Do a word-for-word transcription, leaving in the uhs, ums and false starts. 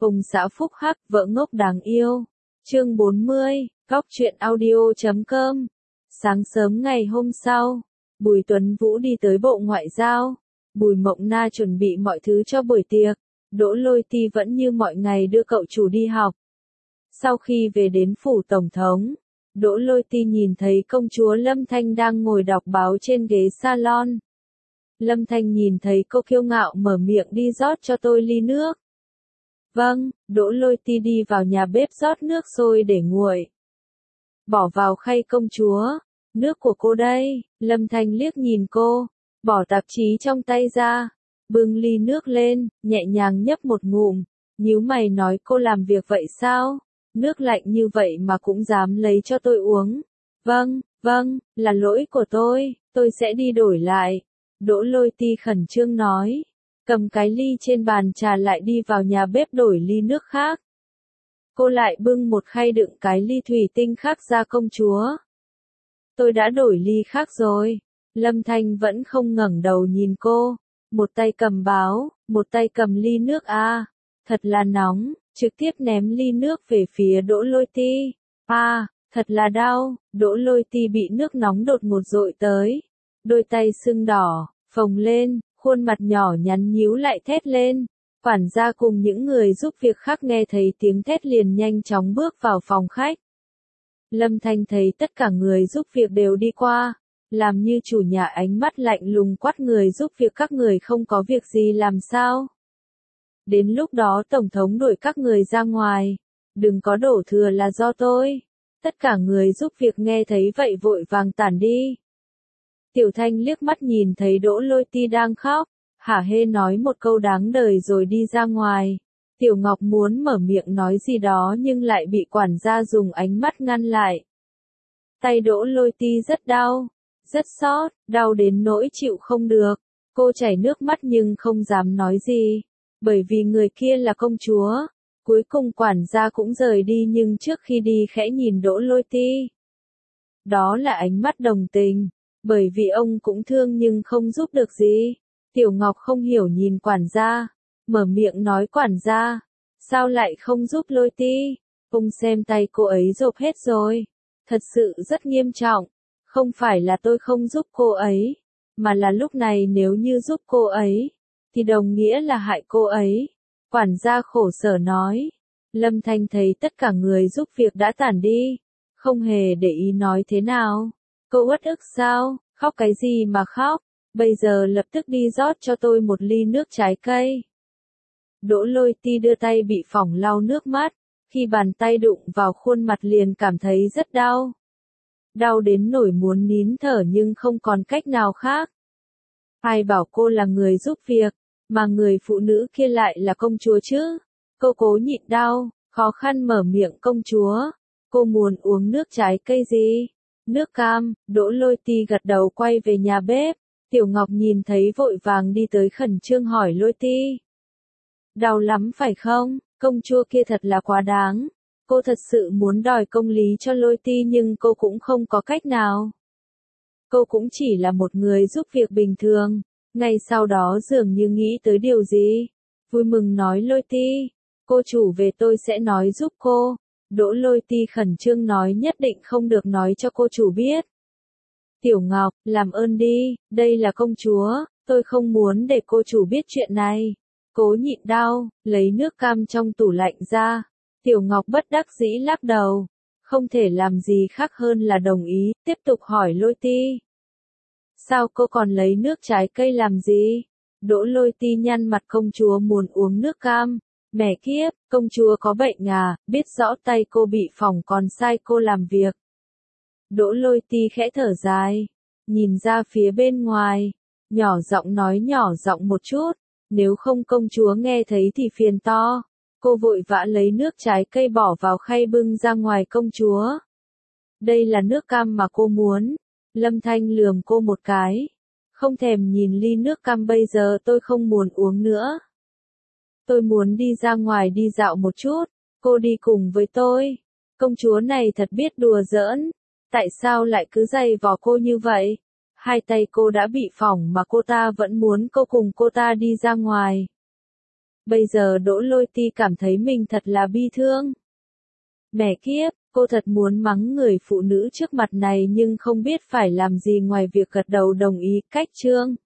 Ông xã phúc hắc, vợ ngốc đáng yêu. Chương bốn mươi, Góc truyện audio chấm com. Sáng sớm ngày hôm sau, Bùi Tuấn Vũ đi tới Bộ Ngoại giao. Bùi Mộng Na chuẩn bị mọi thứ cho buổi tiệc. Đỗ Lôi Ti vẫn như mọi ngày đưa cậu chủ đi học. Sau khi về đến phủ tổng thống, Đỗ Lôi Ti nhìn thấy công chúa Lâm Thanh đang ngồi đọc báo trên ghế salon. Lâm Thanh nhìn thấy cô kiêu ngạo mở miệng đi rót cho tôi ly nước. Vâng, Đỗ Lôi Ti đi vào nhà bếp rót nước sôi để nguội. Bỏ vào khay công chúa, nước của cô đây. Lâm Thanh liếc nhìn cô, bỏ tạp chí trong tay ra, bưng ly nước lên, nhẹ nhàng nhấp một ngụm, nhíu mày nói cô làm việc vậy sao? Nước lạnh như vậy mà cũng dám lấy cho tôi uống. Vâng, vâng, là lỗi của tôi, tôi sẽ đi đổi lại. Đỗ Lôi Ti khẩn trương nói, cầm cái ly trên bàn trà lại đi vào nhà bếp đổi ly nước khác. Cô lại bưng một khay đựng cái ly thủy tinh khác ra công chúa. Tôi đã đổi ly khác rồi. Lâm Thanh vẫn không ngẩng đầu nhìn cô, một tay cầm báo, một tay cầm ly nước à, thật là nóng, trực tiếp ném ly nước về phía Đỗ Lôi Ti. À, thật là đau, Đỗ Lôi Ti bị nước nóng đột ngột dội tới. Đôi tay sưng đỏ, phồng lên, khuôn mặt nhỏ nhắn nhíu lại thét lên. Quản gia cùng những người giúp việc khác nghe thấy tiếng thét liền nhanh chóng bước vào phòng khách. Lâm Thanh thấy tất cả người giúp việc đều đi qua, làm như chủ nhà ánh mắt lạnh lùng quát người giúp việc các người không có việc gì làm sao. Đến lúc đó Tổng thống đuổi các người ra ngoài, đừng có đổ thừa là do tôi. Tất cả người giúp việc nghe thấy vậy vội vàng tản đi. Tiểu Thanh liếc mắt nhìn thấy Đỗ Lôi Ti đang khóc, hả hê nói một câu đáng đời rồi đi ra ngoài. Tiểu Ngọc muốn mở miệng nói gì đó nhưng lại bị quản gia dùng ánh mắt ngăn lại. Tay Đỗ Lôi Ti rất đau, rất xót, đau đến nỗi chịu không được. Cô chảy nước mắt nhưng không dám nói gì, bởi vì người kia là công chúa. Cuối cùng quản gia cũng rời đi nhưng trước khi đi khẽ nhìn Đỗ Lôi Ti. Đó là ánh mắt đồng tình, bởi vì ông cũng thương nhưng không giúp được gì. Tiểu Ngọc không hiểu nhìn quản gia, mở miệng nói quản gia, sao lại không giúp Lôi Ti? Ông xem tay cô ấy rộp hết rồi, thật sự rất nghiêm trọng. Không phải là tôi không giúp cô ấy, mà là lúc này nếu như giúp cô ấy, thì đồng nghĩa là hại cô ấy. Quản gia khổ sở nói. Lâm Thanh thấy tất cả người giúp việc đã tản đi, không hề để ý nói thế nào. Cô uất ức sao, khóc cái gì mà khóc, bây giờ lập tức đi rót cho tôi một ly nước trái cây. Đỗ Lôi Ti đưa tay bị phỏng lau nước mắt, khi bàn tay đụng vào khuôn mặt liền cảm thấy rất đau. Đau đến nỗi muốn nín thở nhưng không còn cách nào khác. Ai bảo cô là người giúp việc, mà người phụ nữ kia lại là công chúa chứ? Cô cố nhịn đau, khó khăn mở miệng công chúa. Cô muốn uống nước trái cây gì? Nước cam. Đỗ Lôi Ti gật đầu quay về nhà bếp. Tiểu Ngọc nhìn thấy vội vàng đi tới khẩn trương hỏi Lôi Ti. Đau lắm phải không? Công chúa kia thật là quá đáng. Cô thật sự muốn đòi công lý cho Lôi Ti nhưng cô cũng không có cách nào. Cô cũng chỉ là một người giúp việc bình thường. Ngay sau đó dường như nghĩ tới điều gì, vui mừng nói Lôi Ti, cô chủ về tôi sẽ nói giúp cô. Đỗ Lôi Ti khẩn trương nói nhất định không được nói cho cô chủ biết. Tiểu Ngọc, làm ơn đi, đây là công chúa, tôi không muốn để cô chủ biết chuyện này. Cố nhịn đau, lấy nước cam trong tủ lạnh ra. Tiểu Ngọc bất đắc dĩ lắc đầu, không thể làm gì khác hơn là đồng ý, tiếp tục hỏi Lôi Ti. Sao cô còn lấy nước trái cây làm gì? Đỗ Lôi Ti nhăn mặt công chúa muốn uống nước cam. Mẹ kiếp, công chúa có bệnh à, biết rõ tay cô bị phỏng còn sai cô làm việc. Đỗ Lôi Ti khẽ thở dài, nhìn ra phía bên ngoài, nhỏ giọng nói nhỏ giọng một chút, nếu không công chúa nghe thấy thì phiền to. Cô vội vã lấy nước trái cây bỏ vào khay bưng ra ngoài công chúa. Đây là nước cam mà cô muốn. Lâm Thanh lườm cô một cái. Không thèm nhìn ly nước cam bây giờ tôi không muốn uống nữa. Tôi muốn đi ra ngoài đi dạo một chút, cô đi cùng với tôi. Công chúa này thật biết đùa giỡn. Tại sao lại cứ giày vò cô như vậy? Hai tay cô đã bị phỏng mà cô ta vẫn muốn cô cùng cô ta đi ra ngoài. Bây giờ Đỗ Lôi Ti cảm thấy mình thật là bi thương. Mẹ kiếp, cô thật muốn mắng người phụ nữ trước mặt này nhưng không biết phải làm gì ngoài việc gật đầu đồng ý. Cách chương